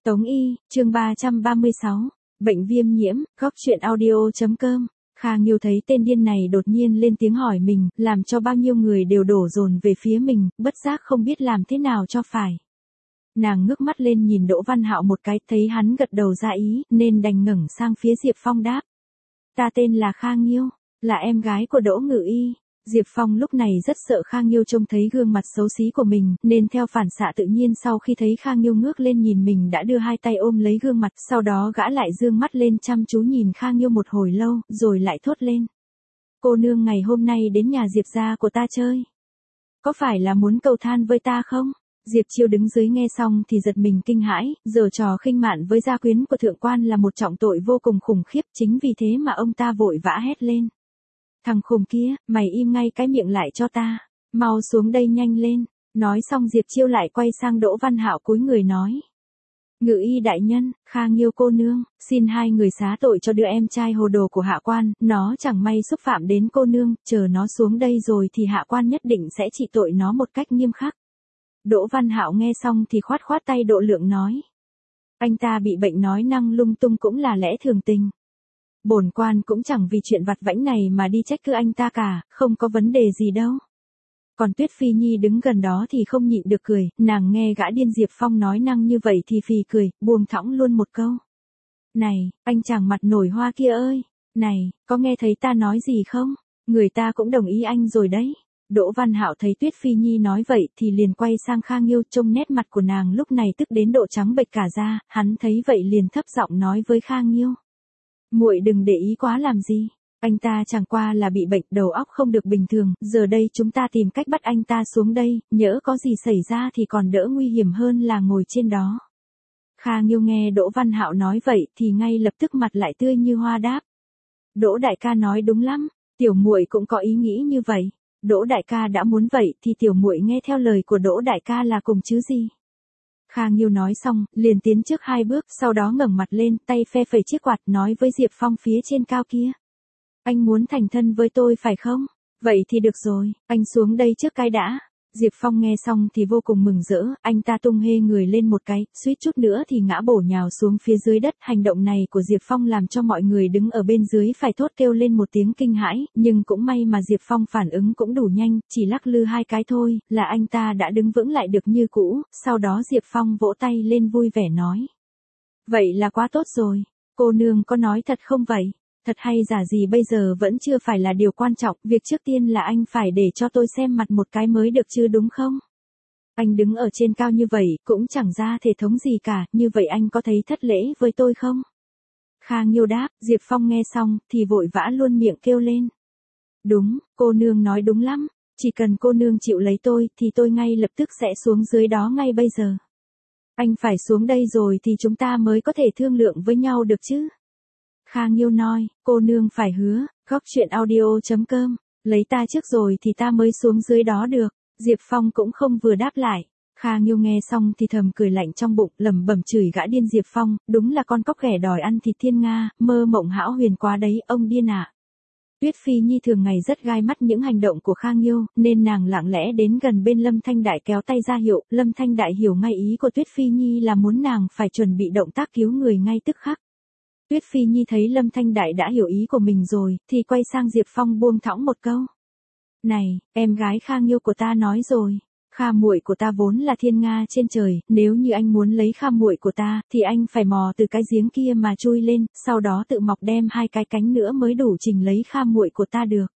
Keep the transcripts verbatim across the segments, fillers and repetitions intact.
Tống Y, chương ba trăm ba mươi sáu, bệnh viêm nhiễm, góc truyện audio.com. Kha Nghiêu thấy tên điên này đột nhiên lên tiếng hỏi mình, làm cho bao nhiêu người đều đổ dồn về phía mình, bất giác không biết làm thế nào cho phải. Nàng ngước mắt lên nhìn Đỗ Văn Hạo một cái, thấy hắn gật đầu ra ý, nên đành ngẩng sang phía Diệp Phong đáp. Ta tên là Kha Nghiêu, là em gái của Đỗ Ngự Y. Diệp Phong lúc này rất sợ Kha Nghiêu trông thấy gương mặt xấu xí của mình, nên theo phản xạ tự nhiên sau khi thấy Kha Nghiêu ngước lên nhìn mình đã đưa hai tay ôm lấy gương mặt, sau đó gã lại dương mắt lên chăm chú nhìn Kha Nghiêu một hồi lâu, rồi lại thốt lên. Cô nương ngày hôm nay đến nhà Diệp gia của ta chơi. Có phải là muốn cầu than với ta không? Diệp Chiêu đứng dưới nghe xong thì giật mình kinh hãi, giở trò khinh mạn với gia quyến của thượng quan là một trọng tội vô cùng khủng khiếp, chính vì thế mà ông ta vội vã hét lên. Thằng khùng kia, mày im ngay cái miệng lại cho ta, mau xuống đây nhanh lên. Nói xong Diệp Chiêu lại quay sang Đỗ Văn Hạo cúi người nói. Ngự Y đại nhân, Kha Nghiêu cô nương, xin hai người xá tội cho đứa em trai hồ đồ của hạ quan, nó chẳng may xúc phạm đến cô nương, chờ nó xuống đây rồi thì hạ quan nhất định sẽ trị tội nó một cách nghiêm khắc. Đỗ Văn Hạo nghe xong thì khoát khoát tay độ lượng nói. Anh ta bị bệnh nói năng lung tung cũng là lẽ thường tình. Bổn quan cũng chẳng vì chuyện vặt vãnh này mà đi trách cứ anh ta cả, không có vấn đề gì đâu. Còn Tuyết Phi Nhi đứng gần đó thì không nhịn được cười, nàng nghe gã điên Diệp Phong nói năng như vậy thì phì cười, buông thõng luôn một câu. Này, anh chàng mặt nổi hoa kia ơi, này, có nghe thấy ta nói gì không? Người ta cũng đồng ý anh rồi đấy. Đỗ Văn Hạo thấy Tuyết Phi Nhi nói vậy thì liền quay sang Kha Nghiêu, trông nét mặt của nàng lúc này tức đến độ trắng bệch cả da, hắn thấy vậy liền thấp giọng nói với Kha Nghiêu. Muội đừng để ý quá làm gì, anh ta chẳng qua là bị bệnh đầu óc không được bình thường, giờ đây chúng ta tìm cách bắt anh ta xuống đây, nhỡ có gì xảy ra thì còn đỡ nguy hiểm hơn là ngồi trên đó. Kha Nghiêu nghe Đỗ Văn Hạo nói vậy thì ngay lập tức mặt lại tươi như hoa đáp. Đỗ đại ca nói đúng lắm, tiểu muội cũng có ý nghĩ như vậy. Đỗ đại ca đã muốn vậy thì tiểu muội nghe theo lời của Đỗ đại ca là cùng chứ gì. Kha Nghiêu nói xong, liền tiến trước hai bước, sau đó ngẩng mặt lên, tay phe phẩy chiếc quạt nói với Diệp Phong phía trên cao kia. Anh muốn thành thân với tôi phải không? Vậy thì được rồi, anh xuống đây trước cái đã. Diệp Phong nghe xong thì vô cùng mừng rỡ, anh ta tung hê người lên một cái, suýt chút nữa thì ngã bổ nhào xuống phía dưới đất. Hành động này của Diệp Phong làm cho mọi người đứng ở bên dưới phải thốt kêu lên một tiếng kinh hãi, nhưng cũng may mà Diệp Phong phản ứng cũng đủ nhanh, chỉ lắc lư hai cái thôi, là anh ta đã đứng vững lại được như cũ, sau đó Diệp Phong vỗ tay lên vui vẻ nói. Vậy là quá tốt rồi, cô nương có nói thật không vậy? Thật hay giả gì bây giờ vẫn chưa phải là điều quan trọng, việc trước tiên là anh phải để cho tôi xem mặt một cái mới được chứ đúng không? Anh đứng ở trên cao như vậy, cũng chẳng ra thể thống gì cả, như vậy anh có thấy thất lễ với tôi không? Kha Nghiêu đáp, Diệp Phong nghe xong, thì vội vã luôn miệng kêu lên. Đúng, cô nương nói đúng lắm, chỉ cần cô nương chịu lấy tôi, thì tôi ngay lập tức sẽ xuống dưới đó ngay bây giờ. Anh phải xuống đây rồi thì chúng ta mới có thể thương lượng với nhau được chứ? Kha Nghiêu nói, cô nương phải hứa, góc truyện audio.com, lấy ta trước rồi thì ta mới xuống dưới đó được. Diệp Phong cũng không vừa đáp lại. Kha Nghiêu nghe xong thì thầm cười lạnh trong bụng, lẩm bẩm chửi gã điên Diệp Phong, đúng là con cóc ghẻ đòi ăn thịt thiên nga, mơ mộng hão huyền quá đấy, ông điên ạ. À. Tuyết Phi Nhi thường ngày rất gai mắt những hành động của Kha Nghiêu, nên nàng lặng lẽ đến gần bên Lâm Thanh Đại kéo tay ra hiệu, Lâm Thanh Đại hiểu ngay ý của Tuyết Phi Nhi là muốn nàng phải chuẩn bị động tác cứu người ngay tức khắc. Tuyết Phi Nhi thấy Lâm Thanh Đại đã hiểu ý của mình rồi, thì quay sang Diệp Phong buông thõng một câu. Này, em gái Kha Nghiêu của ta nói rồi, Kha muội của ta vốn là thiên nga trên trời, nếu như anh muốn lấy Kha muội của ta, thì anh phải mò từ cái giếng kia mà chui lên, sau đó tự mọc đem hai cái cánh nữa mới đủ trình lấy Kha muội của ta được.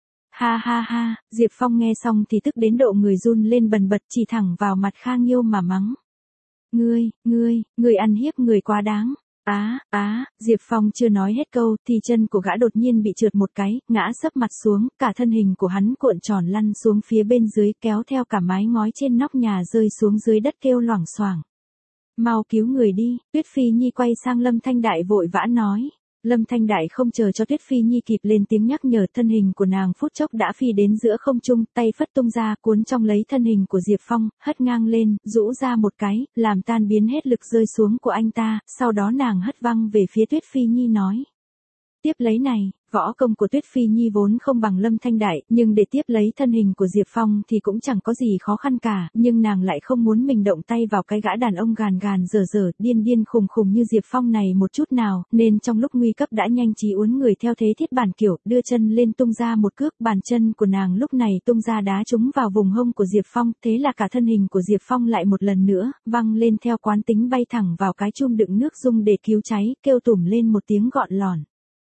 Ha ha ha, Diệp Phong nghe xong thì tức đến độ người run lên bần bật, chỉ thẳng vào mặt Kha Nghiêu mà mắng. Ngươi, ngươi, ngươi ăn hiếp người quá đáng. Á, á, Diệp Phong chưa nói hết câu, thì chân của gã đột nhiên bị trượt một cái, ngã sấp mặt xuống, cả thân hình của hắn cuộn tròn lăn xuống phía bên dưới, kéo theo cả mái ngói trên nóc nhà rơi xuống dưới đất kêu loảng xoảng. Mau cứu người đi, Tuyết Phi Nhi quay sang Lâm Thanh Đại vội vã nói. Lâm Thanh Đại không chờ cho Tuyết Phi Nhi kịp lên tiếng nhắc nhở, thân hình của nàng phút chốc đã phi đến giữa không trung, tay phất tung ra cuốn trong lấy thân hình của Diệp Phong, hất ngang lên, rũ ra một cái, làm tan biến hết lực rơi xuống của anh ta, sau đó nàng hất văng về phía Tuyết Phi Nhi nói. tiếp lấy này, võ công của Tuyết Phi Nhi vốn không bằng Lâm Thanh Đại, nhưng để tiếp lấy thân hình của Diệp Phong thì cũng chẳng có gì khó khăn cả, nhưng nàng lại không muốn mình động tay vào cái gã đàn ông gàn gàn dở dở, điên điên khùng khùng như Diệp Phong này một chút nào, nên trong lúc nguy cấp đã nhanh trí uốn người theo thế thiết bản kiểu, đưa chân lên tung ra một cước, bàn chân của nàng lúc này tung ra đá trúng vào vùng hông của Diệp Phong, thế là cả thân hình của Diệp Phong lại một lần nữa, văng lên theo quán tính bay thẳng vào cái chum đựng nước dung để cứu cháy, kêu tủm lên một tiếng gọn lòn.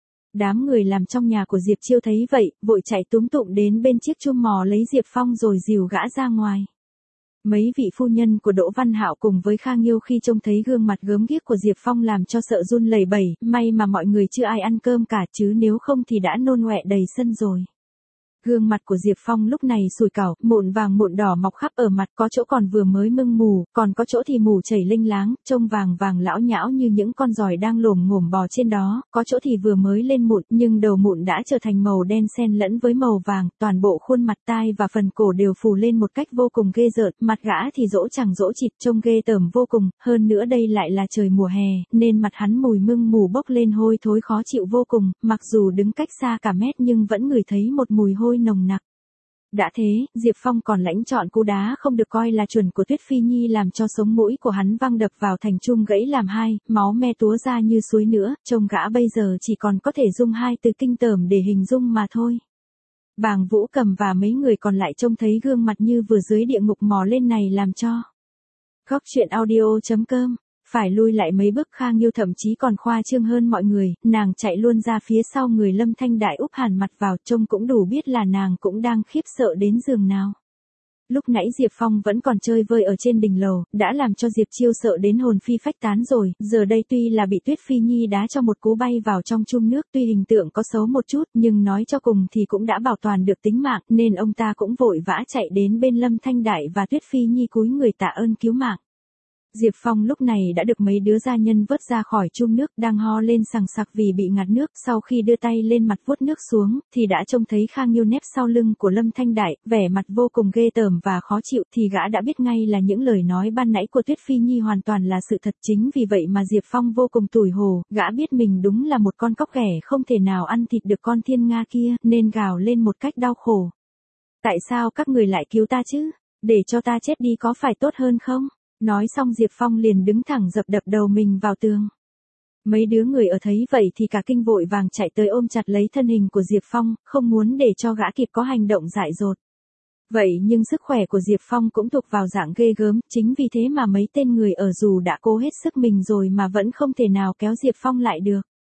Đám người làm trong nhà của Diệp Chiêu thấy vậy, vội chạy túm tụm đến bên chiếc chum mò lấy Diệp Phong rồi dìu gã ra ngoài. Mấy vị phu nhân của Đỗ Văn Hạo cùng với Kha Nghiêu khi trông thấy gương mặt gớm ghiếc của Diệp Phong làm cho sợ run lẩy bẩy, may mà mọi người chưa ai ăn cơm cả chứ nếu không thì đã nôn ọe đầy sân rồi. Gương mặt của Diệp Phong lúc này sùi cảo, mụn vàng mụn đỏ mọc khắp ở mặt, có chỗ còn vừa mới mưng mù, còn có chỗ thì mù chảy linh láng, trông vàng vàng lão nhão như những con giòi đang lồm ngổm bò trên đó, có chỗ thì vừa mới lên mụn, nhưng đầu mụn đã trở thành màu đen xen lẫn với màu vàng, toàn bộ khuôn mặt tai và phần cổ đều phù lên một cách vô cùng ghê rợn, mặt gã thì dỗ chẳng dỗ chịt, trông ghê tởm vô cùng, hơn nữa đây lại là trời mùa hè, nên mặt hắn mùi mưng mù bốc lên hôi thối khó chịu vô cùng, mặc dù đứng cách xa cả mét nhưng vẫn ngửi thấy một mùi hôi nồng nặc. Đã thế, Diệp Phong còn lãnh chọn cú đá không được coi là chuẩn của Tuyết Phi Nhi làm cho sống mũi của hắn văng đập vào thành chum gãy làm hai, máu me túa ra như suối nữa, trông gã bây giờ chỉ còn có thể dùng hai từ kinh tởm để hình dung mà thôi. Bàng Vũ Cầm và mấy người còn lại trông thấy gương mặt như vừa dưới địa ngục mò lên này làm cho. Góc truyện audio chấm com phải lui lại mấy bước, Kha Nghiêu thậm chí còn khoa trương hơn mọi người, nàng chạy luôn ra phía sau người Lâm Thanh Đại úp hẳn mặt vào, trông cũng đủ biết là nàng cũng đang khiếp sợ đến giường nào. Lúc nãy Diệp Phong vẫn còn chơi vơi ở trên đỉnh lầu, đã làm cho Diệp Chiêu sợ đến hồn phi phách tán rồi, giờ đây tuy là bị Tuyết Phi Nhi đá cho một cú bay vào trong chum nước, tuy hình tượng có xấu một chút, nhưng nói cho cùng thì cũng đã bảo toàn được tính mạng, nên ông ta cũng vội vã chạy đến bên Lâm Thanh Đại và Tuyết Phi Nhi cúi người tạ ơn cứu mạng. Diệp Phong lúc này đã được mấy đứa gia nhân vớt ra khỏi chum nước, đang ho lên sằng sặc vì bị ngạt nước, sau khi đưa tay lên mặt vuốt nước xuống, thì đã trông thấy Kha Nghiêu nép sau lưng của Lâm Thanh Đại, vẻ mặt vô cùng ghê tởm và khó chịu, thì gã đã biết ngay là những lời nói ban nãy của Tuyết Phi Nhi hoàn toàn là sự thật, chính vì vậy mà Diệp Phong vô cùng tủi hổ, gã biết mình đúng là một con cóc ghẻ không thể nào ăn thịt được con thiên nga kia, nên gào lên một cách đau khổ. Tại sao các người lại cứu ta chứ? Để cho ta chết đi có phải tốt hơn không? Nói xong Diệp Phong liền đứng thẳng dập đập đầu mình vào tường. Mấy đứa người ở thấy vậy thì cả kinh vội vàng chạy tới ôm chặt lấy thân hình của Diệp Phong, không muốn để cho gã kịp có hành động dại dột. Vậy nhưng sức khỏe của Diệp Phong cũng thuộc vào dạng ghê gớm, chính vì thế mà mấy tên người ở dù đã cố hết sức mình rồi mà vẫn không thể nào kéo Diệp Phong lại được.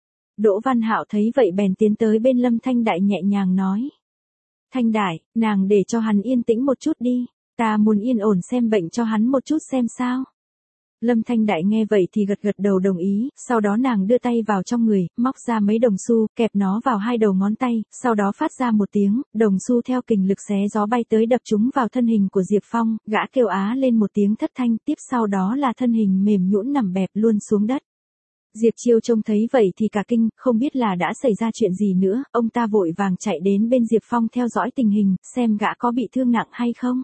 Đỗ Văn Hạo thấy vậy bèn tiến tới bên Lâm Thanh Đại nhẹ nhàng nói. Thanh Đại, nàng để cho hắn yên tĩnh một chút đi. Ta muốn yên ổn xem bệnh cho hắn một chút xem sao. Lâm Thanh Đại nghe vậy thì gật gật đầu đồng ý, sau đó nàng đưa tay vào trong người, móc ra mấy đồng xu, kẹp nó vào hai đầu ngón tay, sau đó phát ra một tiếng, đồng xu theo kình lực xé gió bay tới đập trúng vào thân hình của Diệp Phong, gã kêu á lên một tiếng thất thanh, tiếp sau đó là thân hình mềm nhũn nằm bẹp luôn xuống đất. Diệp Chiêu trông thấy vậy thì cả kinh, không biết là đã xảy ra chuyện gì nữa, ông ta vội vàng chạy đến bên Diệp Phong theo dõi tình hình, xem gã có bị thương nặng hay không.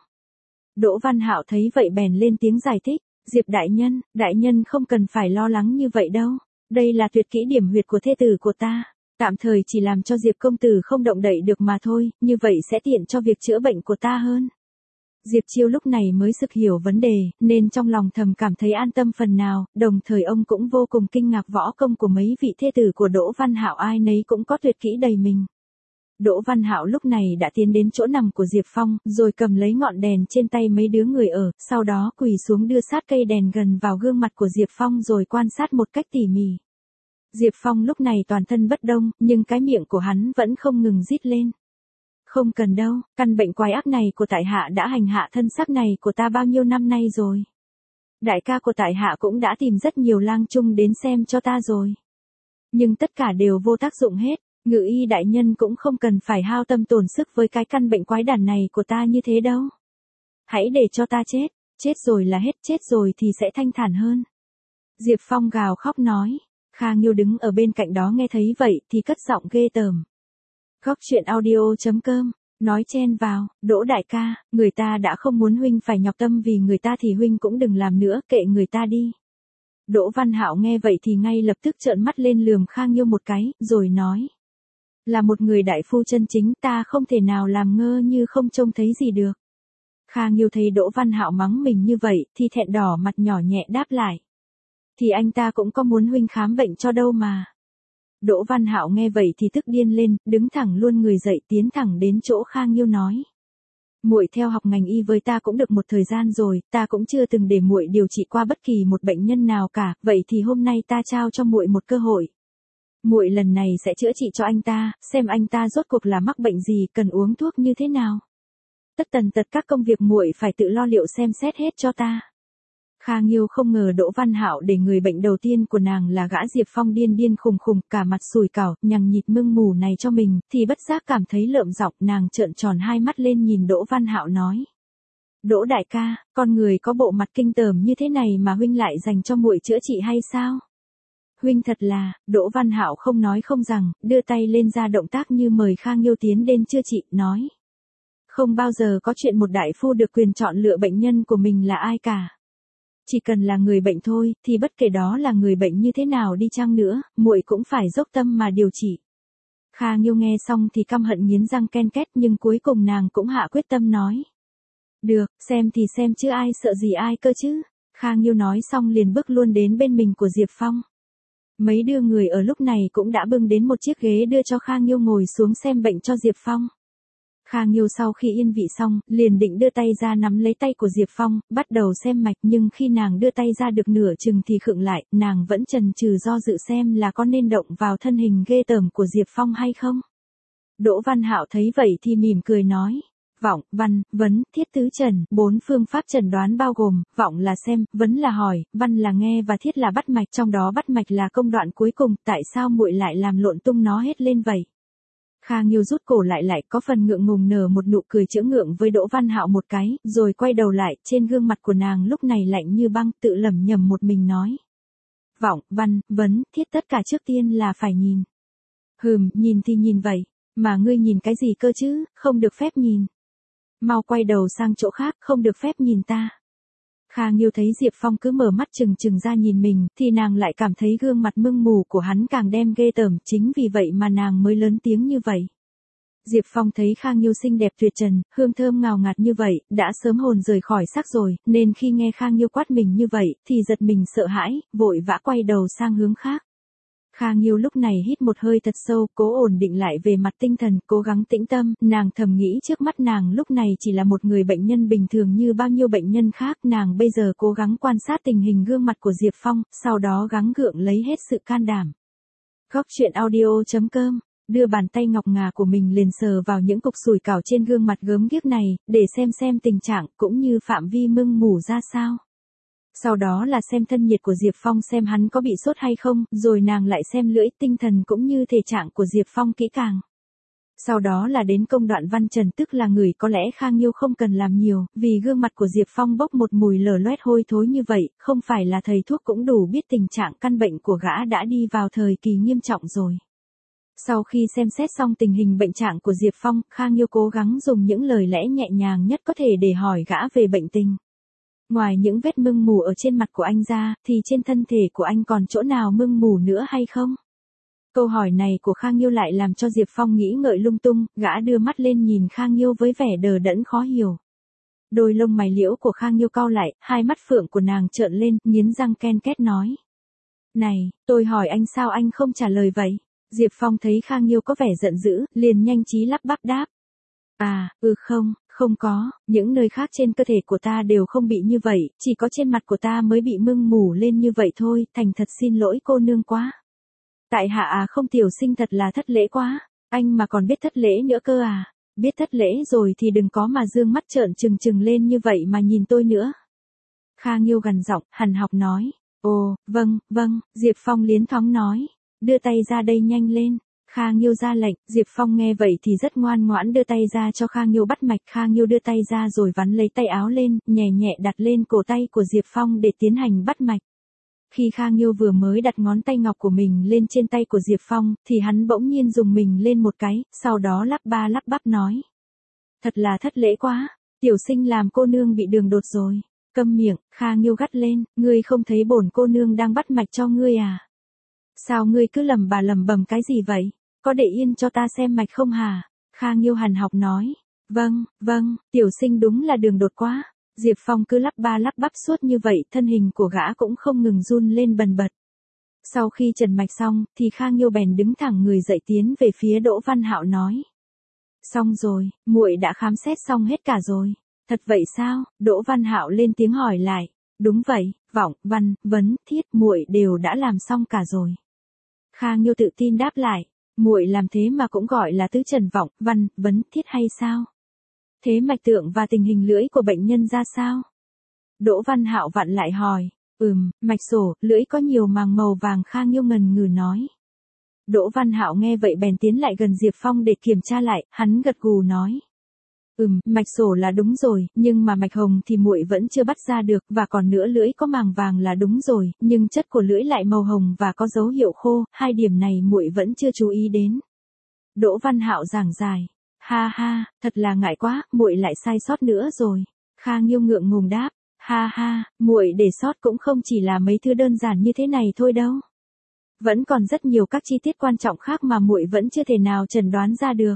Đỗ Văn Hạo thấy vậy bèn lên tiếng giải thích, Diệp đại nhân, đại nhân không cần phải lo lắng như vậy đâu, đây là tuyệt kỹ điểm huyệt của thê tử của ta, tạm thời chỉ làm cho Diệp công tử không động đậy được mà thôi, như vậy sẽ tiện cho việc chữa bệnh của ta hơn. Diệp Chiêu lúc này mới sực hiểu vấn đề, nên trong lòng thầm cảm thấy an tâm phần nào, đồng thời ông cũng vô cùng kinh ngạc võ công của mấy vị thê tử của Đỗ Văn Hạo ai nấy cũng có tuyệt kỹ đầy mình. Đỗ Văn Hạo lúc này đã tiến đến chỗ nằm của Diệp Phong, rồi cầm lấy ngọn đèn trên tay mấy đứa người ở, sau đó quỳ xuống đưa sát cây đèn gần vào gương mặt của Diệp Phong rồi quan sát một cách tỉ mỉ. Diệp Phong lúc này toàn thân bất động, nhưng cái miệng của hắn vẫn không ngừng rít lên. Không cần đâu, căn bệnh quái ác này của tại hạ đã hành hạ thân xác này của ta bao nhiêu năm nay rồi. Đại ca của tại hạ cũng đã tìm rất nhiều lang trung đến xem cho ta rồi. Nhưng tất cả đều vô tác dụng hết. Ngự y đại nhân cũng không cần phải hao tâm tổn sức với cái căn bệnh quái đản này của ta như thế đâu. Hãy để cho ta chết, chết rồi là hết, chết rồi thì sẽ thanh thản hơn. Diệp Phong gào khóc nói, Kha Nghiêu đứng ở bên cạnh đó nghe thấy vậy thì cất giọng ghê tởm. Góc truyện audio chấm com, nói chen vào, Đỗ đại ca, người ta đã không muốn huynh phải nhọc tâm vì người ta thì huynh cũng đừng làm nữa, kệ người ta đi. Đỗ Văn Hạo nghe vậy thì ngay lập tức trợn mắt lên lườm Kha Nghiêu một cái, rồi nói. Là một người đại phu chân chính ta không thể nào làm ngơ như không trông thấy gì được. Kha Nghiêu thấy Đỗ Văn Hạo mắng mình như vậy thì thẹn đỏ mặt nhỏ nhẹ đáp lại. Thì anh ta cũng có muốn huynh khám bệnh cho đâu mà. Đỗ Văn Hạo nghe vậy thì tức điên lên, đứng thẳng luôn người dậy tiến thẳng đến chỗ Kha Nghiêu nói. Muội theo học ngành y với ta cũng được một thời gian rồi, ta cũng chưa từng để muội điều trị qua bất kỳ một bệnh nhân nào cả, vậy thì hôm nay ta trao cho muội một cơ hội. Muội lần này sẽ chữa trị cho anh ta, xem anh ta rốt cuộc là mắc bệnh gì, cần uống thuốc như thế nào. Tất tần tật các công việc muội phải tự lo liệu xem xét hết cho ta. Kha Nghiêu không ngờ Đỗ Văn Hạo để người bệnh đầu tiên của nàng là gã Diệp Phong điên điên khùng khùng, cả mặt sùi cảo, nhằng nhịt mưng mù này cho mình, thì bất giác cảm thấy lợm giọng, nàng trợn tròn hai mắt lên nhìn Đỗ Văn Hạo nói. Đỗ đại ca, con người có bộ mặt kinh tởm như thế này mà huynh lại dành cho muội chữa trị hay sao? Huynh thật là, Đỗ Văn Hạo không nói không rằng, đưa tay lên ra động tác như mời Kha Nghiêu tiến đến chữa trị, nói. Không bao giờ có chuyện một đại phu được quyền chọn lựa bệnh nhân của mình là ai cả. Chỉ cần là người bệnh thôi, thì bất kể đó là người bệnh như thế nào đi chăng nữa, muội cũng phải dốc tâm mà điều trị. Kha Nghiêu nghe xong thì căm hận nghiến răng ken két, nhưng cuối cùng nàng cũng hạ quyết tâm nói. Được, xem thì xem chứ ai sợ gì ai cơ chứ. Kha Nghiêu nói xong liền bước luôn đến bên mình của Diệp Phong. Mấy đứa người ở lúc này cũng đã bưng đến một chiếc ghế đưa cho Kha Nghiêu ngồi xuống xem bệnh cho Diệp Phong. Kha Nghiêu sau khi yên vị xong, liền định đưa tay ra nắm lấy tay của Diệp Phong, bắt đầu xem mạch, nhưng khi nàng đưa tay ra được nửa chừng thì khựng lại, nàng vẫn chần chừ do dự xem là có nên động vào thân hình ghê tởm của Diệp Phong hay không. Đỗ Văn Hạo thấy vậy thì mỉm cười nói. Vọng, văn, vấn, thiết tứ trần, bốn phương pháp chẩn đoán bao gồm, vọng là xem, vấn là hỏi, văn là nghe và thiết là bắt mạch, trong đó bắt mạch là công đoạn cuối cùng, tại sao muội lại làm lộn tung nó hết lên vậy? Kha Nghiêu rút cổ lại lại có phần ngượng ngùng nở một nụ cười chữa ngượng với Đỗ Văn Hạo một cái, rồi quay đầu lại, trên gương mặt của nàng lúc này lạnh như băng, tự lẩm nhẩm một mình nói. Vọng, văn, vấn, thiết tất cả trước tiên là phải nhìn. Hừm, nhìn thì nhìn vậy, mà ngươi nhìn cái gì cơ chứ, không được phép nhìn. Mau quay đầu sang chỗ khác, không được phép nhìn ta. Kha Nghiêu thấy Diệp Phong cứ mở mắt trừng trừng ra nhìn mình, thì nàng lại cảm thấy gương mặt mưng mù của hắn càng đem ghê tởm, chính vì vậy mà nàng mới lớn tiếng như vậy. Diệp Phong thấy Kha Nghiêu xinh đẹp tuyệt trần, hương thơm ngào ngạt như vậy, đã sớm hồn rời khỏi xác rồi, nên khi nghe Kha Nghiêu quát mình như vậy, thì giật mình sợ hãi, vội vã quay đầu sang hướng khác. Kha Nghiêu lúc này hít một hơi thật sâu, cố ổn định lại về mặt tinh thần, cố gắng tĩnh tâm, nàng thầm nghĩ trước mắt nàng lúc này chỉ là một người bệnh nhân bình thường như bao nhiêu bệnh nhân khác, nàng bây giờ cố gắng quan sát tình hình gương mặt của Diệp Phong, sau đó gắng gượng lấy hết sự can đảm. Góc truyện audio chấm com, đưa bàn tay ngọc ngà của mình liền sờ vào những cục sùi cảo trên gương mặt gớm ghiếc này, để xem xem tình trạng cũng như phạm vi mưng mủ ra sao. Sau đó là xem thân nhiệt của Diệp Phong xem hắn có bị sốt hay không, rồi nàng lại xem lưỡi, tinh thần cũng như thể trạng của Diệp Phong kỹ càng. Sau đó là đến công đoạn văn trần, tức là người có lẽ Kha Nghiêu không cần làm nhiều, vì gương mặt của Diệp Phong bốc một mùi lở loét hôi thối như vậy, không phải là thầy thuốc cũng đủ biết tình trạng căn bệnh của gã đã đi vào thời kỳ nghiêm trọng rồi. Sau khi xem xét xong tình hình bệnh trạng của Diệp Phong, Kha Nghiêu cố gắng dùng những lời lẽ nhẹ nhàng nhất có thể để hỏi gã về bệnh tình. Ngoài những vết mưng mù ở trên mặt của anh ra, thì trên thân thể của anh còn chỗ nào mưng mù nữa hay không? Câu hỏi này của Kha Nghiêu lại làm cho Diệp Phong nghĩ ngợi lung tung, gã đưa mắt lên nhìn Kha Nghiêu với vẻ đờ đẫn khó hiểu. Đôi lông mày liễu của Kha Nghiêu cau lại, hai mắt phượng của nàng trợn lên, nghiến răng ken két nói. Này, tôi hỏi anh sao anh không trả lời vậy? Diệp Phong thấy Kha Nghiêu có vẻ giận dữ, liền nhanh trí lắp bắp đáp. À, ừ không, không có, những nơi khác trên cơ thể của ta đều không bị như vậy, chỉ có trên mặt của ta mới bị mưng mủ lên như vậy thôi, thành thật xin lỗi cô nương quá. Tại hạ à không tiểu sinh thật là thất lễ quá, anh mà còn biết thất lễ nữa cơ à, biết thất lễ rồi thì đừng có mà dương mắt trợn trừng trừng lên như vậy mà nhìn tôi nữa. Kha Nghiêu gằn giọng, hằn học nói, ồ, vâng, vâng, Diệp Phong liến thoáng nói, đưa tay ra đây nhanh lên. Kha Nghiêu ra lệnh, Diệp Phong nghe vậy thì rất ngoan ngoãn đưa tay ra cho Kha Nghiêu bắt mạch. Kha Nghiêu đưa tay ra rồi vắn lấy tay áo lên, nhẹ nhẹ đặt lên cổ tay của Diệp Phong để tiến hành bắt mạch. Khi Kha Nghiêu vừa mới đặt ngón tay ngọc của mình lên trên tay của Diệp Phong, thì hắn bỗng nhiên dùng mình lên một cái, sau đó lắp ba lắp bắp nói. Thật là thất lễ quá, tiểu sinh làm cô nương bị đường đột rồi. Câm miệng, Kha Nghiêu gắt lên, ngươi không thấy bổn cô nương đang bắt mạch cho ngươi à? Sao ngươi cứ lầm bà lầm bầm cái gì vậy? có để yên cho ta xem mạch không hả? Kha Nghiêu hằn học nói. Vâng, vâng, tiểu sinh đúng là đường đột quá. Diệp Phong cứ lắp ba lắp bắp suốt như vậy, thân hình của gã cũng không ngừng run lên bần bật. Sau khi trần mạch xong, thì Kha Nghiêu bèn đứng thẳng người dậy tiến về phía Đỗ Văn Hạo nói. Xong rồi, muội đã khám xét xong hết cả rồi. Thật vậy sao? Đỗ Văn Hạo lên tiếng hỏi lại. Đúng vậy, Vọng, Văn, Vấn, Thiết, muội đều đã làm xong cả rồi. Kha Nghiêu tự tin đáp lại. Muội làm thế mà cũng gọi là tứ trần Vọng, Văn, Vấn, Thiết hay sao? Thế mạch tượng và tình hình lưỡi của bệnh nhân ra sao? Đỗ Văn Hạo vặn lại hỏi. Ừm, mạch sổ, lưỡi có nhiều màng màu vàng. Kha Nghiêu ngần ngừ nói. Đỗ Văn Hạo nghe vậy bèn tiến lại gần Diệp Phong để kiểm tra lại, hắn gật gù nói. Ừm, mạch sổ là đúng rồi, nhưng mà mạch hồng thì muội vẫn chưa bắt ra được, và còn nữa lưỡi có màng vàng là đúng rồi, nhưng chất của lưỡi lại màu hồng và có dấu hiệu khô, hai điểm này muội vẫn chưa chú ý đến. Đỗ Văn Hạo giảng giải. Ha ha, thật là ngại quá, muội lại sai sót nữa rồi. Kha Nghiêu ngượng ngùng đáp. Ha ha, muội để sót cũng không chỉ là mấy thứ đơn giản như thế này thôi đâu. Vẫn còn rất nhiều các chi tiết quan trọng khác mà muội vẫn chưa thể nào chẩn đoán ra được.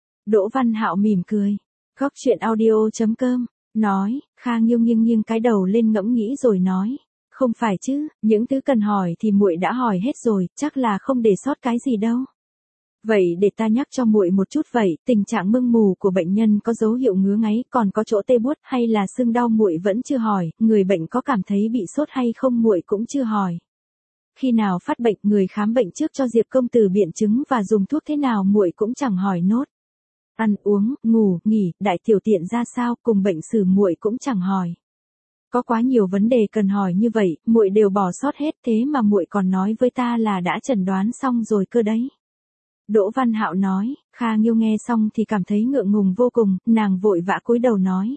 Đỗ Văn Hạo mỉm cười. Góc truyện audio chấm com nói. Kha Nghiêu nghiêng nghiêng cái đầu lên ngẫm nghĩ rồi nói. Không phải chứ, những thứ cần hỏi thì muội đã hỏi hết rồi, chắc là không để sót cái gì đâu. Vậy để ta nhắc cho muội một chút vậy, tình trạng mưng mù của bệnh nhân có dấu hiệu ngứa ngáy, còn có chỗ tê buốt hay là sưng đau muội vẫn chưa hỏi, người bệnh có cảm thấy bị sốt hay không muội cũng chưa hỏi. Khi nào phát bệnh, người khám bệnh trước cho Diệp công tử biện chứng và dùng thuốc thế nào muội cũng chẳng hỏi nốt. Ăn uống, ngủ, nghỉ, đại tiểu tiện ra sao, cùng bệnh sử muội cũng chẳng hỏi. Có quá nhiều vấn đề cần hỏi như vậy, muội đều bỏ sót hết, thế mà muội còn nói với ta là đã chẩn đoán xong rồi cơ đấy. Đỗ Văn Hạo nói. Kha Nghiêu nghe xong thì cảm thấy ngượng ngùng vô cùng, nàng vội vã cúi đầu nói.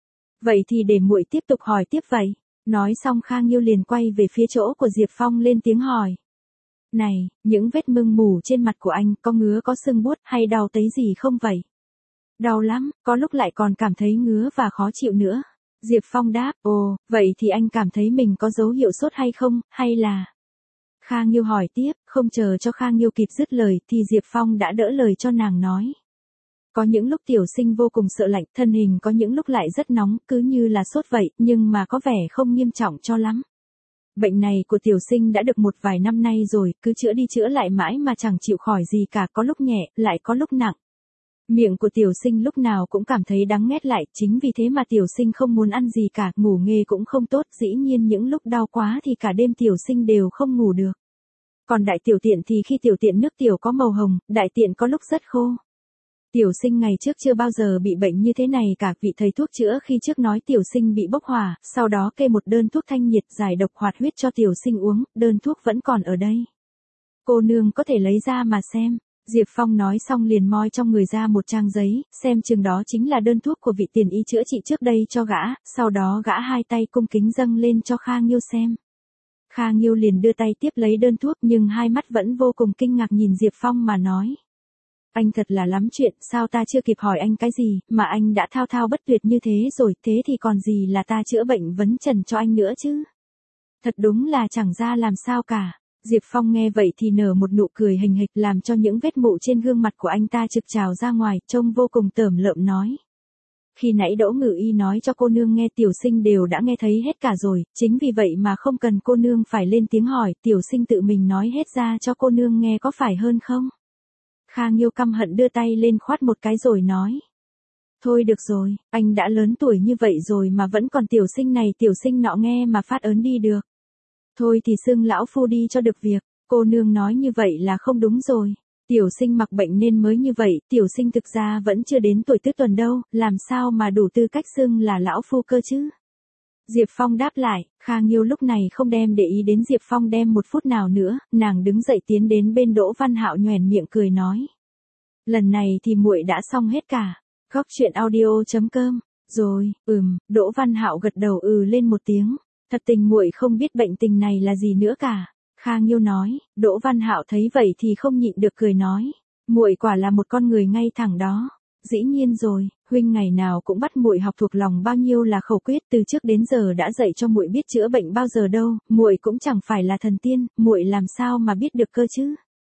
Vậy thì để muội tiếp tục hỏi tiếp vậy. Nói xong Kha Nghiêu liền quay về phía chỗ của Diệp Phong lên tiếng hỏi. Này, những vết mưng mù trên mặt của anh có ngứa có sưng buốt hay đau tới gì không vậy? Đau lắm, có lúc lại còn cảm thấy ngứa và khó chịu nữa. Diệp Phong đáp. Ồ, vậy thì anh cảm thấy mình có dấu hiệu sốt hay không, hay là... Kha Nghiêu hỏi tiếp, không chờ cho Kha Nghiêu kịp dứt lời thì Diệp Phong đã đỡ lời cho nàng nói. Có những lúc tiểu sinh vô cùng sợ lạnh, thân hình có những lúc lại rất nóng, cứ như là sốt vậy, nhưng mà có vẻ không nghiêm trọng cho lắm. Bệnh này của tiểu sinh đã được một vài năm nay rồi, cứ chữa đi chữa lại mãi mà chẳng chịu khỏi gì cả, có lúc nhẹ, lại có lúc nặng. Miệng của tiểu sinh lúc nào cũng cảm thấy đắng nghét lại, chính vì thế mà tiểu sinh không muốn ăn gì cả, ngủ nghê cũng không tốt, dĩ nhiên những lúc đau quá thì cả đêm tiểu sinh đều không ngủ được. Còn đại tiểu tiện thì khi tiểu tiện nước tiểu có màu hồng, đại tiện có lúc rất khô. Tiểu sinh ngày trước chưa bao giờ bị bệnh như thế này cả, vị thầy thuốc chữa khi trước nói tiểu sinh bị bốc hỏa, sau đó kê một đơn thuốc thanh nhiệt giải độc hoạt huyết cho tiểu sinh uống, đơn thuốc vẫn còn ở đây. Cô nương có thể lấy ra mà xem. Diệp Phong nói xong liền moi trong người ra một trang giấy, xem chừng đó chính là đơn thuốc của vị tiền y chữa trị trước đây cho gã, sau đó gã hai tay cung kính dâng lên cho Kha Nghiêu xem. Kha Nghiêu liền đưa tay tiếp lấy đơn thuốc nhưng hai mắt vẫn vô cùng kinh ngạc nhìn Diệp Phong mà nói. Anh thật là lắm chuyện, sao ta chưa kịp hỏi anh cái gì, mà anh đã thao thao bất tuyệt như thế rồi, thế thì còn gì là ta chữa bệnh vấn trần cho anh nữa chứ. Thật đúng là chẳng ra làm sao cả. Diệp Phong nghe vậy thì nở một nụ cười hình hịch làm cho những vết mụn trên gương mặt của anh ta trực trào ra ngoài, trông vô cùng tởm lợm nói. Khi nãy Đỗ Ngự Y nói cho cô nương nghe tiểu sinh đều đã nghe thấy hết cả rồi, chính vì vậy mà không cần cô nương phải lên tiếng hỏi, tiểu sinh tự mình nói hết ra cho cô nương nghe có phải hơn không? Kha Nghiêu căm hận đưa tay lên khoát một cái rồi nói. Thôi được rồi, anh đã lớn tuổi như vậy rồi mà vẫn còn tiểu sinh này tiểu sinh nọ nghe mà phát ớn đi được. Thôi thì xưng lão phu đi cho được việc, cô nương nói như vậy là không đúng rồi. Tiểu sinh mặc bệnh nên mới như vậy, tiểu sinh thực ra vẫn chưa đến tuổi tứ tuần đâu, làm sao mà đủ tư cách xưng là lão phu cơ chứ? Diệp Phong đáp lại. Kha Nghiêu lúc này không đem để ý đến Diệp Phong đem một phút nào nữa, nàng đứng dậy tiến đến bên Đỗ Văn Hạo nhoẻn miệng cười nói. Lần này thì muội đã xong hết cả. Góc truyện audio chấm com. Rồi, ừm, Đỗ Văn Hạo gật đầu ừ lên một tiếng. Thật tình muội không biết bệnh tình này là gì nữa cả. Kha Nghiêu nói. Đỗ Văn Hạo thấy vậy thì không nhịn được cười nói. Muội quả là một con người ngay thẳng đó. Dĩ nhiên rồi, huynh ngày nào cũng bắt muội học thuộc lòng bao nhiêu là khẩu quyết, từ trước đến giờ đã dạy cho muội biết chữa bệnh bao giờ đâu, muội cũng chẳng phải là thần tiên, muội làm sao mà biết được cơ chứ?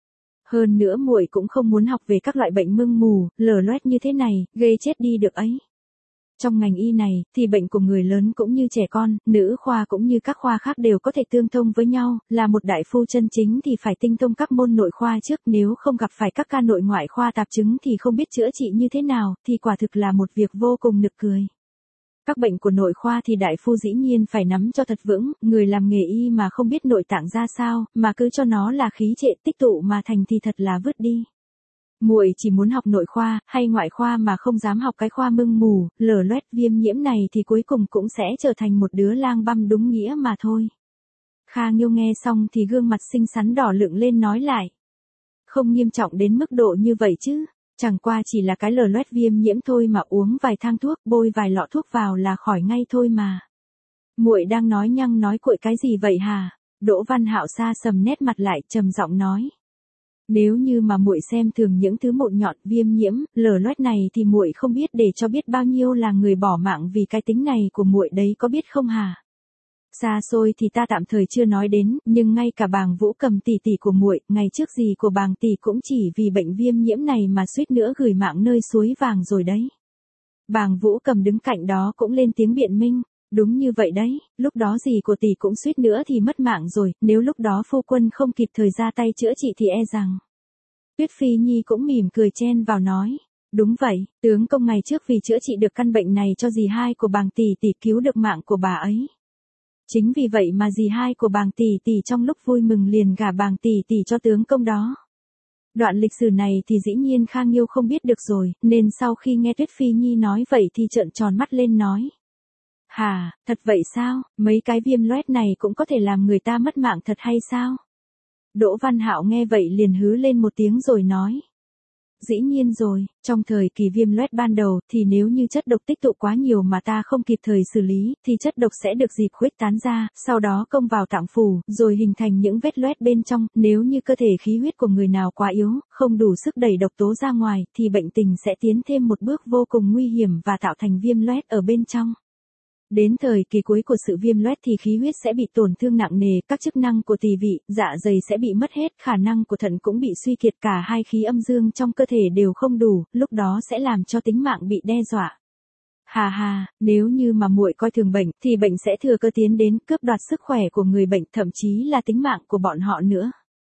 Hơn nữa muội cũng không muốn học về các loại bệnh mưng mù, lở loét như thế này, ghê chết đi được ấy. Trong ngành y này, thì bệnh của người lớn cũng như trẻ con, nữ khoa cũng như các khoa khác đều có thể tương thông với nhau, là một đại phu chân chính thì phải tinh thông các môn nội khoa trước, nếu không gặp phải các ca nội ngoại khoa tạp chứng thì không biết chữa trị như thế nào, thì quả thực là một việc vô cùng nực cười. Các bệnh của nội khoa thì đại phu dĩ nhiên phải nắm cho thật vững, người làm nghề y mà không biết nội tạng ra sao, mà cứ cho nó là khí trệ tích tụ mà thành thì thật là vứt đi. Muội chỉ muốn học nội khoa hay ngoại khoa mà không dám học cái khoa mưng mù, lở loét, viêm nhiễm này thì cuối cùng cũng sẽ trở thành một đứa lang băm đúng nghĩa mà thôi. Kha Nghiêu nghe xong thì gương mặt xinh xắn đỏ lựng lên nói lại. Không nghiêm trọng đến mức độ như vậy chứ, chẳng qua chỉ là cái lở loét viêm nhiễm thôi mà uống vài thang thuốc, bôi vài lọ thuốc vào là khỏi ngay thôi mà. Muội đang nói nhăng nói cuội cái gì vậy hả? Đỗ Văn Hạo sa sầm nét mặt lại, trầm giọng nói. Nếu như mà muội xem thường những thứ mụn nhọn, viêm nhiễm, lở loét này thì muội không biết để cho biết bao nhiêu là người bỏ mạng vì cái tính này của muội đấy có biết không hả? Xa xôi thì ta tạm thời chưa nói đến, nhưng ngay cả Bàng Vũ Cầm tỷ tỷ của muội, ngày trước gì của Bàng tỷ cũng chỉ vì bệnh viêm nhiễm này mà suýt nữa gửi mạng nơi suối vàng rồi đấy. Bàng Vũ Cầm đứng cạnh đó cũng lên tiếng biện minh. Đúng như vậy đấy, lúc đó gì của tỷ cũng suýt nữa thì mất mạng rồi, nếu lúc đó phu quân không kịp thời ra tay chữa trị thì e rằng. Tuyết Phi Nhi cũng mỉm cười chen vào nói. Đúng vậy, tướng công ngày trước vì chữa trị được căn bệnh này cho dì hai của Bàng tỷ tỷ cứu được mạng của bà ấy. Chính vì vậy mà dì hai của Bàng tỷ tỷ trong lúc vui mừng liền gả Bàng tỷ tỷ cho tướng công đó. Đoạn lịch sử này thì dĩ nhiên Kha Nghiêu không biết được rồi, nên sau khi nghe Tuyết Phi Nhi nói vậy thì trợn tròn mắt lên nói. Hà, thật vậy sao, mấy cái viêm loét này cũng có thể làm người ta mất mạng thật hay sao? Đỗ Văn Hạo nghe vậy liền hứ lên một tiếng rồi nói. Dĩ nhiên rồi, trong thời kỳ viêm loét ban đầu thì nếu như chất độc tích tụ quá nhiều mà ta không kịp thời xử lý thì chất độc sẽ được dịp khuếch tán ra, sau đó công vào tạng phủ, rồi hình thành những vết loét bên trong, nếu như cơ thể khí huyết của người nào quá yếu, không đủ sức đẩy độc tố ra ngoài thì bệnh tình sẽ tiến thêm một bước vô cùng nguy hiểm và tạo thành viêm loét ở bên trong. Đến thời kỳ cuối của sự viêm loét thì khí huyết sẽ bị tổn thương nặng nề, các chức năng của tỳ vị, dạ dày sẽ bị mất hết, khả năng của thận cũng bị suy kiệt, cả hai khí âm dương trong cơ thể đều không đủ, lúc đó sẽ làm cho tính mạng bị đe dọa. Hà hà, nếu như mà muội coi thường bệnh, thì bệnh sẽ thừa cơ tiến đến cướp đoạt sức khỏe của người bệnh, thậm chí là tính mạng của bọn họ nữa.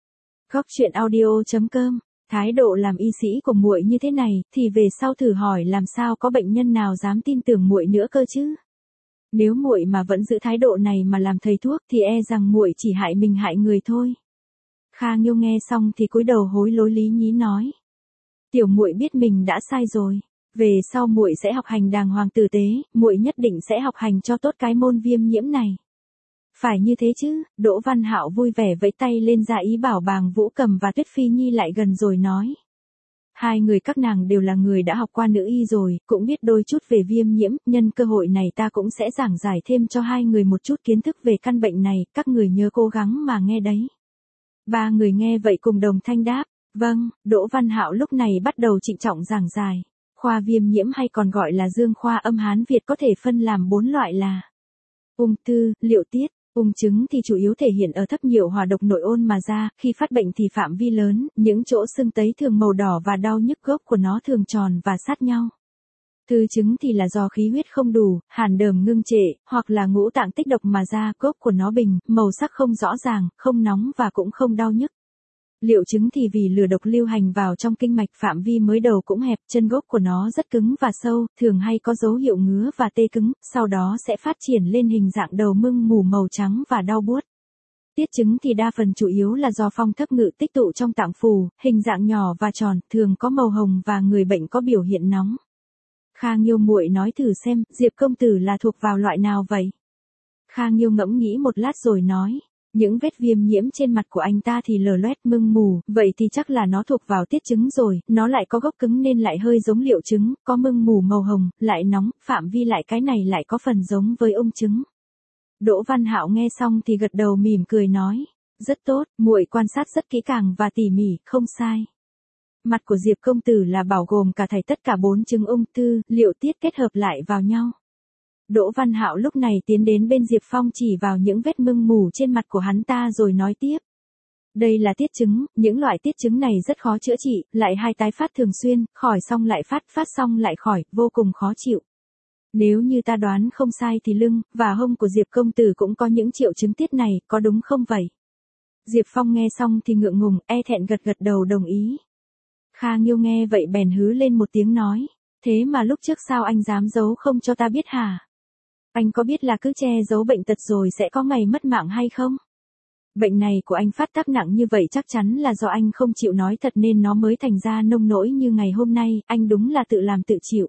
Góc truyện audio chấm com. Thái độ làm y sĩ của muội như thế này, thì về sau thử hỏi làm sao có bệnh nhân nào dám tin tưởng muội nữa cơ chứ? Nếu muội mà vẫn giữ thái độ này mà làm thầy thuốc thì e rằng muội chỉ hại mình hại người thôi. Kha Nghiêu nghe xong thì cúi đầu hối lối lý nhí nói. Tiểu muội biết mình đã sai rồi. Về sau muội sẽ học hành đàng hoàng tử tế, muội nhất định sẽ học hành cho tốt cái môn viêm nhiễm này. Phải như thế chứ, Đỗ Văn Hạo vui vẻ vẫy tay lên ra ý bảo Bàng Vũ Cầm và Tuyết Phi Nhi lại gần rồi nói. Hai người các nàng đều là người đã học qua nữ y rồi, cũng biết đôi chút về viêm nhiễm, nhân cơ hội này ta cũng sẽ giảng giải thêm cho hai người một chút kiến thức về căn bệnh này, các người nhớ cố gắng mà nghe đấy. Ba người nghe vậy cùng đồng thanh đáp, vâng, Đỗ Văn Hạo lúc này bắt đầu trịnh trọng giảng giải. Khoa viêm nhiễm hay còn gọi là dương khoa âm Hán Việt có thể phân làm bốn loại là ung thư, liệu tiết. Ung chứng thì chủ yếu thể hiện ở thấp nhiệu hòa độc nội ôn mà ra, khi phát bệnh thì phạm vi lớn, những chỗ sưng tấy thường màu đỏ và đau nhức gốc của nó thường tròn và sát nhau. Thư chứng thì là do khí huyết không đủ, hàn đờm ngưng trệ, hoặc là ngũ tạng tích độc mà ra, gốc của nó bình, màu sắc không rõ ràng, không nóng và cũng không đau nhức. Liệu chứng thì vì lửa độc lưu hành vào trong kinh mạch, phạm vi mới đầu cũng hẹp, chân gốc của nó rất cứng và sâu, thường hay có dấu hiệu ngứa và tê cứng, sau đó sẽ phát triển lên hình dạng đầu mưng mù màu trắng và đau buốt. Tiết chứng thì đa phần chủ yếu là do phong thấp ngự tích tụ trong tạng phủ, hình dạng nhỏ và tròn, thường có màu hồng và người bệnh có biểu hiện nóng. Kha Nghiêu muội nói thử xem, Diệp công tử là thuộc vào loại nào vậy? Kha Nghiêu ngẫm nghĩ một lát rồi nói. Những vết viêm nhiễm trên mặt của anh ta thì lở loét mưng mù, vậy thì chắc là nó thuộc vào tiết chứng rồi, nó lại có gốc cứng nên lại hơi giống liệu chứng, có mưng mù màu hồng, lại nóng, phạm vi lại cái này lại có phần giống với ung chứng. Đỗ Văn Hạo nghe xong thì gật đầu mỉm cười nói, rất tốt, muội quan sát rất kỹ càng và tỉ mỉ, không sai. Mặt của Diệp công tử là bảo gồm cả thảy tất cả bốn chứng ung thư, liệu tiết kết hợp lại vào nhau. Đỗ Văn Hạo lúc này tiến đến bên Diệp Phong chỉ vào những vết mưng mù trên mặt của hắn ta rồi nói tiếp. Đây là tiết chứng, những loại tiết chứng này rất khó chữa trị, lại hay tái phát thường xuyên, khỏi xong lại phát, phát xong lại khỏi, vô cùng khó chịu. Nếu như ta đoán không sai thì lưng và hông của Diệp công tử cũng có những triệu chứng tiết này, có đúng không vậy? Diệp Phong nghe xong thì ngượng ngùng, e thẹn gật gật đầu đồng ý. Kha Nghiêu nghe vậy bèn hứ lên một tiếng nói, thế mà lúc trước sao anh dám giấu không cho ta biết hả? Anh có biết là cứ che giấu bệnh tật rồi sẽ có ngày mất mạng hay không? Bệnh này của anh phát tác nặng như vậy chắc chắn là do anh không chịu nói thật nên nó mới thành ra nông nỗi như ngày hôm nay, anh đúng là tự làm tự chịu.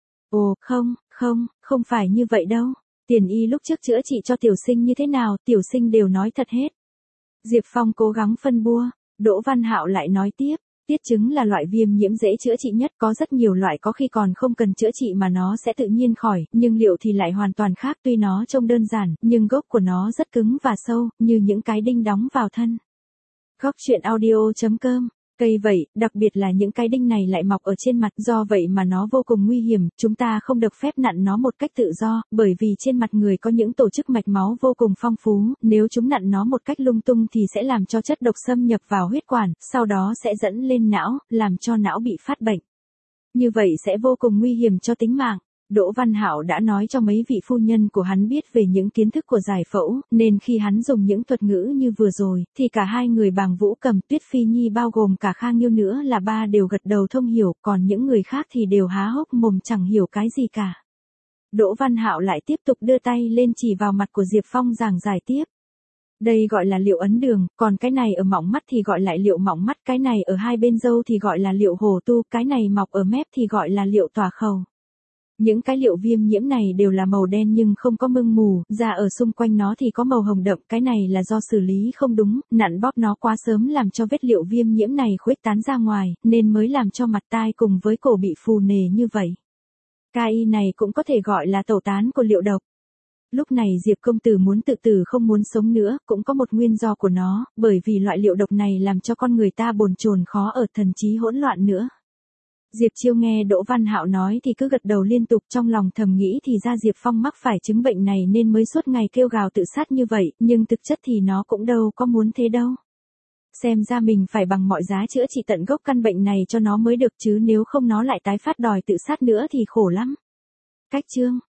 Ồ, không, không, không phải như vậy đâu. Tiền y lúc trước chữa trị cho tiểu sinh như thế nào, tiểu sinh đều nói thật hết. Diệp Phong cố gắng phân bua, Đỗ Văn Hạo lại nói tiếp, tiết chứng là loại viêm nhiễm dễ chữa trị nhất, có rất nhiều loại có khi còn không cần chữa trị mà nó sẽ tự nhiên khỏi, nhưng liệu thì lại hoàn toàn khác, tuy nó trông đơn giản, nhưng gốc của nó rất cứng và sâu, như những cái đinh đóng vào thân. Góc truyện audio chấm com. Cây vậy, đặc biệt là những cái đinh này lại mọc ở trên mặt, do vậy mà nó vô cùng nguy hiểm, chúng ta không được phép nặn nó một cách tự do, bởi vì trên mặt người có những tổ chức mạch máu vô cùng phong phú, nếu chúng nặn nó một cách lung tung thì sẽ làm cho chất độc xâm nhập vào huyết quản, sau đó sẽ dẫn lên não, làm cho não bị phát bệnh. Như vậy sẽ vô cùng nguy hiểm cho tính mạng. Đỗ Văn Hạo đã nói cho mấy vị phu nhân của hắn biết về những kiến thức của giải phẫu, nên khi hắn dùng những thuật ngữ như vừa rồi, thì cả hai người Bàng Vũ Cầm, Tuyết Phi Nhi bao gồm cả Kha Nghiêu nữa là ba đều gật đầu thông hiểu, còn những người khác thì đều há hốc mồm chẳng hiểu cái gì cả. Đỗ Văn Hạo lại tiếp tục đưa tay lên chỉ vào mặt của Diệp Phong giảng giải tiếp. Đây gọi là liệu ấn đường, còn cái này ở mỏng mắt thì gọi lại liệu mỏng mắt, cái này ở hai bên râu thì gọi là liệu hổ tu, cái này mọc ở mép thì gọi là liệu tỏa khẩu. Những cái liệu viêm nhiễm này đều là màu đen nhưng không có mưng mù, da ở xung quanh nó thì có màu hồng đậm, cái này là do xử lý không đúng, nặn bóp nó quá sớm làm cho vết liệu viêm nhiễm này khuếch tán ra ngoài, nên mới làm cho mặt tai cùng với cổ bị phù nề như vậy. Cái này cũng có thể gọi là tẩu tán của liệu độc. Lúc này Diệp công tử muốn tự tử không muốn sống nữa, cũng có một nguyên do của nó, bởi vì loại liệu độc này làm cho con người ta bồn chồn khó ở, thần trí hỗn loạn nữa. Diệp Chiêu nghe Đỗ Văn Hạo nói thì cứ gật đầu liên tục, trong lòng thầm nghĩ thì ra Diệp Phong mắc phải chứng bệnh này nên mới suốt ngày kêu gào tự sát như vậy, nhưng thực chất thì nó cũng đâu có muốn thế đâu. Xem ra mình phải bằng mọi giá chữa trị tận gốc căn bệnh này cho nó mới được chứ nếu không nó lại tái phát đòi tự sát nữa thì khổ lắm. Cách chương